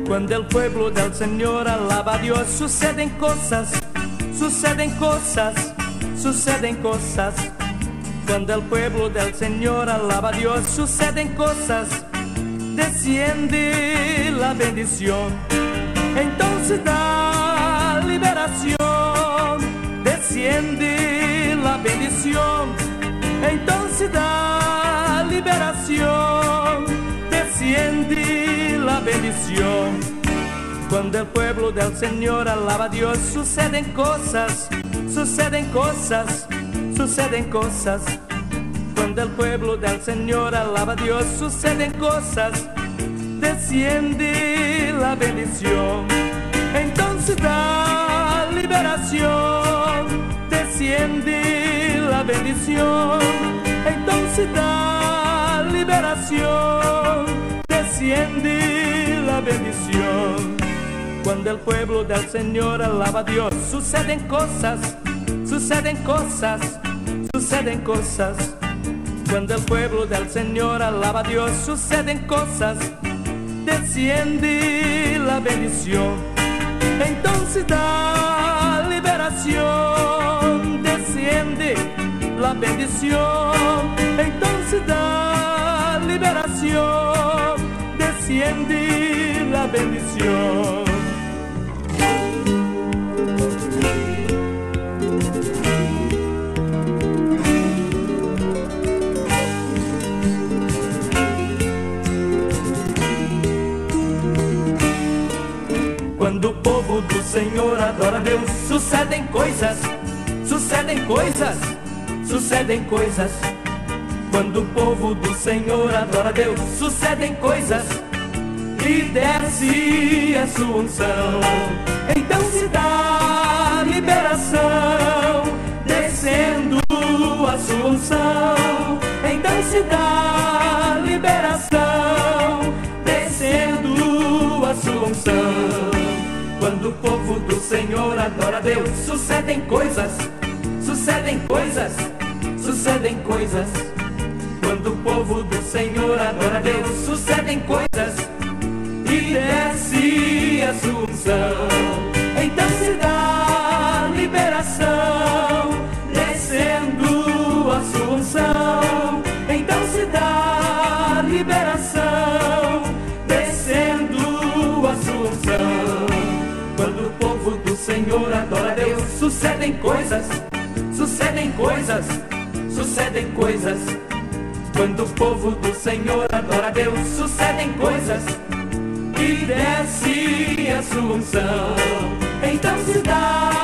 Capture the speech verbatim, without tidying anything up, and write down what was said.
Cuando el pueblo del Señor alaba a Dios, suceden cosas, suceden cosas, suceden cosas. Cuando el pueblo del Señor alaba a Dios, suceden cosas, desciende la bendición, entonces da liberación, desciende la bendición, entonces da liberación, desciende la bendición. Cuando el pueblo del Señor alaba a Dios, suceden cosas, suceden cosas, suceden cosas. Cuando el pueblo del Señor alaba a Dios, suceden cosas, desciende la bendición, entonces da liberación, desciende la bendición, entonces da liberación, desciende la bendición. Cuando el pueblo del Señor alaba a Dios, suceden cosas, suceden cosas, suceden cosas. Cuando el pueblo del Señor alaba a Dios, suceden cosas, desciende la bendición, entonces da liberación, desciende la bendición, entonces da liberación, desciende la bendición. Quando o povo do Senhor adora a Deus, sucedem coisas, sucedem coisas, sucedem coisas. Quando o povo do Senhor adora a Deus, sucedem coisas, e desce a sua unção, então se dá liberação, descendo a sua unção, então se dá liberação, descendo a sua unção. Quando o povo do Senhor adora a Deus, sucedem coisas, sucedem coisas, sucedem coisas. Quando o povo do Senhor adora a Deus, sucedem coisas, e desce a sua unção, então se dá liberação, descendo a sua unção, então se dá liberação, descendo a sua unção. Quando o povo do Senhor adora a Deus, sucedem coisas, sucedem coisas, sucedem coisas. Quando o povo do Senhor adora a Deus, sucedem coisas, e desce a sua unção, então se dá